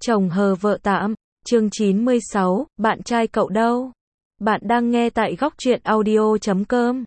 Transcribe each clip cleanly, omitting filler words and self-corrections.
Chồng hờ vợ tạm, chương 96, bạn trai cậu đâu? Bạn đang nghe tại góc truyện audio.com.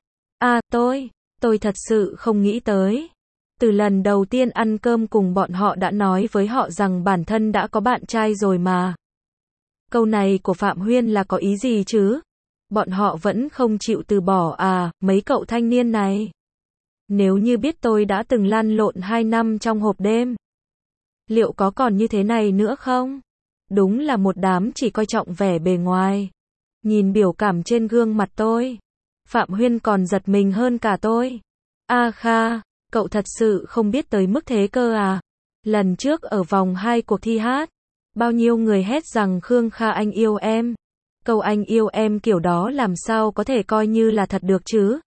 Tôi thật sự không nghĩ tới. Từ lần đầu tiên ăn cơm cùng bọn họ đã nói với họ rằng bản thân đã có bạn trai rồi mà. Câu này của Phạm Huyên là có ý gì chứ? Bọn họ vẫn không chịu từ bỏ à, mấy cậu thanh niên này. Nếu như biết tôi đã từng lăn lộn 2 năm trong hộp đêm, liệu có còn như thế này nữa không? Đúng là một đám chỉ coi trọng vẻ bề ngoài. Nhìn biểu cảm trên gương mặt tôi, Phạm Huyên còn giật mình hơn cả tôi. Kha, cậu thật sự không biết tới mức thế cơ à? Lần trước ở vòng 2 cuộc thi hát, bao nhiêu người hét rằng Khương Kha anh yêu em. Câu anh yêu em kiểu đó làm sao có thể coi như là thật được chứ?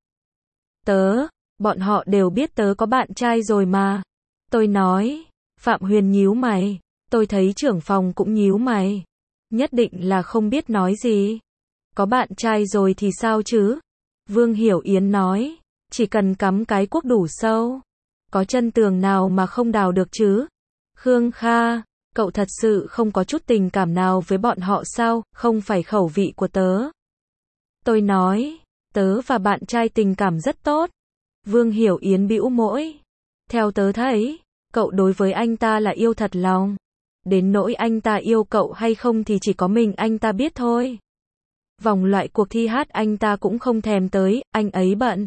Bọn họ đều biết tớ có bạn trai rồi mà. Tôi nói. Phạm Huyên nhíu mày. Tôi thấy trưởng phòng cũng nhíu mày. Nhất định là không biết nói gì. Có bạn trai rồi thì sao chứ? Vương Hiểu Yến nói. Chỉ cần cắm cái cuốc đủ sâu, có chân tường nào mà không đào được chứ? Khương Kha, cậu thật sự không có chút tình cảm nào với bọn họ sao? Không phải khẩu vị của tớ. Tôi nói. Tớ và bạn trai tình cảm rất tốt. Vương Hiểu Yến bĩu môi. Theo tớ thấy, cậu đối với anh ta là yêu thật lòng. Đến nỗi anh ta yêu cậu hay không thì chỉ có mình anh ta biết thôi. Vòng loại cuộc thi hát anh ta cũng không thèm tới, anh ấy bận.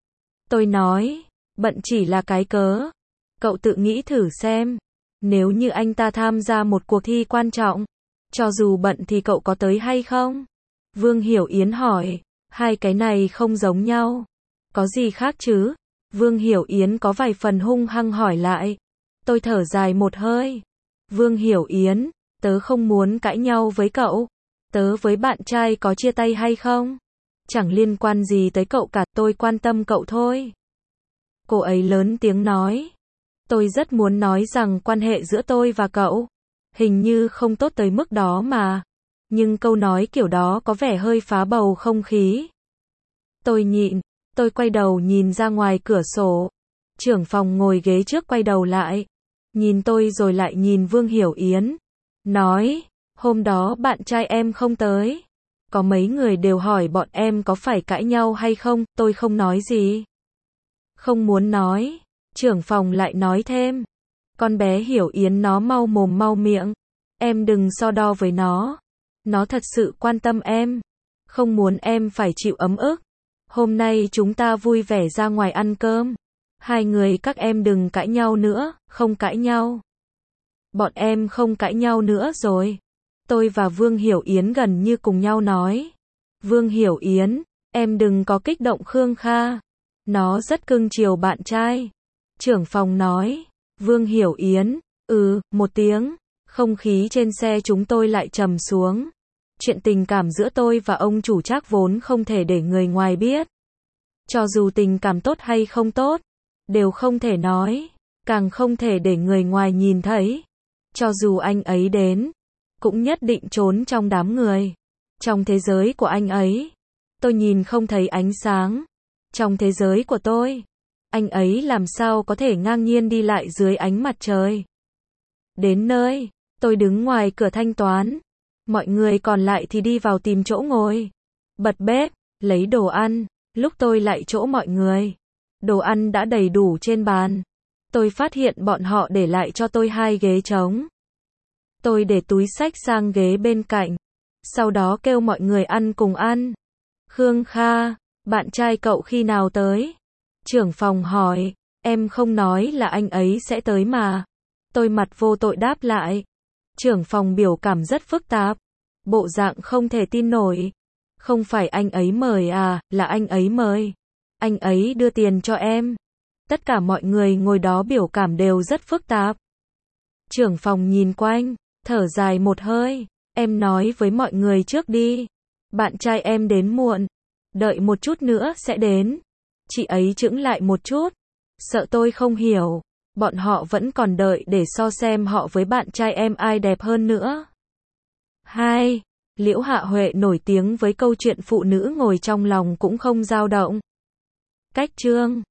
Tôi nói, bận chỉ là cái cớ. Cậu tự nghĩ thử xem, nếu như anh ta tham gia một cuộc thi quan trọng, cho dù bận thì cậu có tới hay không? Vương Hiểu Yến hỏi, hai cái này không giống nhau. Có gì khác chứ? Vương Hiểu Yến có vài phần hung hăng hỏi lại. Tôi thở dài một hơi. Vương Hiểu Yến, tớ không muốn cãi nhau với cậu. Tớ với bạn trai có chia tay hay không? Chẳng liên quan gì tới cậu cả, tôi quan tâm cậu thôi. Cô ấy lớn tiếng nói. Tôi rất muốn nói rằng quan hệ giữa tôi và cậu hình như không tốt tới mức đó mà. Nhưng câu nói kiểu đó có vẻ hơi phá bầu không khí. Tôi nhịn. Tôi quay đầu nhìn ra ngoài cửa sổ. Trưởng phòng ngồi ghế trước quay đầu lại. Nhìn tôi rồi lại nhìn Vương Hiểu Yến. Nói, hôm đó bạn trai em không tới. Có mấy người đều hỏi bọn em có phải cãi nhau hay không, tôi không nói gì. Không muốn nói. Trưởng phòng lại nói thêm. Con bé Hiểu Yến nó mau mồm mau miệng. Em đừng so đo với nó. Nó thật sự quan tâm em. Không muốn em phải chịu ấm ức. Hôm nay chúng ta vui vẻ ra ngoài ăn cơm. Hai người các em đừng cãi nhau nữa, không cãi nhau. Bọn em không cãi nhau nữa rồi. Tôi và Vương Hiểu Yến gần như cùng nhau nói. Vương Hiểu Yến, em đừng có kích động Khương Kha. Nó rất cưng chiều bạn trai. Trưởng phòng nói. Vương Hiểu Yến, một tiếng. Không khí trên xe chúng tôi lại trầm xuống. Chuyện tình cảm giữa tôi và ông chủ Trác vốn không thể để người ngoài biết. Cho dù tình cảm tốt hay không tốt, đều không thể nói, càng không thể để người ngoài nhìn thấy. Cho dù anh ấy đến, cũng nhất định trốn trong đám người. Trong thế giới của anh ấy, tôi nhìn không thấy ánh sáng. Trong thế giới của tôi, anh ấy làm sao có thể ngang nhiên đi lại dưới ánh mặt trời. Đến nơi, tôi đứng ngoài cửa thanh toán. Mọi người còn lại thì đi vào tìm chỗ ngồi. Bật bếp, lấy đồ ăn. Lúc tôi lại chỗ mọi người, đồ ăn đã đầy đủ trên bàn. Tôi phát hiện bọn họ để lại cho tôi 2 ghế trống. Tôi để túi xách sang ghế bên cạnh. Sau đó kêu mọi người ăn cùng ăn. Khương Kha, bạn trai cậu khi nào tới? Trưởng phòng hỏi. Em không nói là anh ấy sẽ tới mà. Tôi mặt vô tội đáp lại. Trưởng phòng biểu cảm rất phức tạp. Bộ dạng không thể tin nổi. Không phải anh ấy mời à, là anh ấy mời. Anh ấy đưa tiền cho em. Tất cả mọi người ngồi đó biểu cảm đều rất phức tạp. Trưởng phòng nhìn quanh, thở dài một hơi. Em nói với mọi người trước đi. Bạn trai em đến muộn. Đợi một chút nữa sẽ đến. Chị ấy chững lại một chút. Sợ tôi không hiểu. Bọn họ vẫn còn đợi để so xem họ với bạn trai em ai đẹp hơn nữa. 2. Liễu Hạ Huệ nổi tiếng với câu chuyện phụ nữ ngồi trong lòng cũng không dao động. Cách chương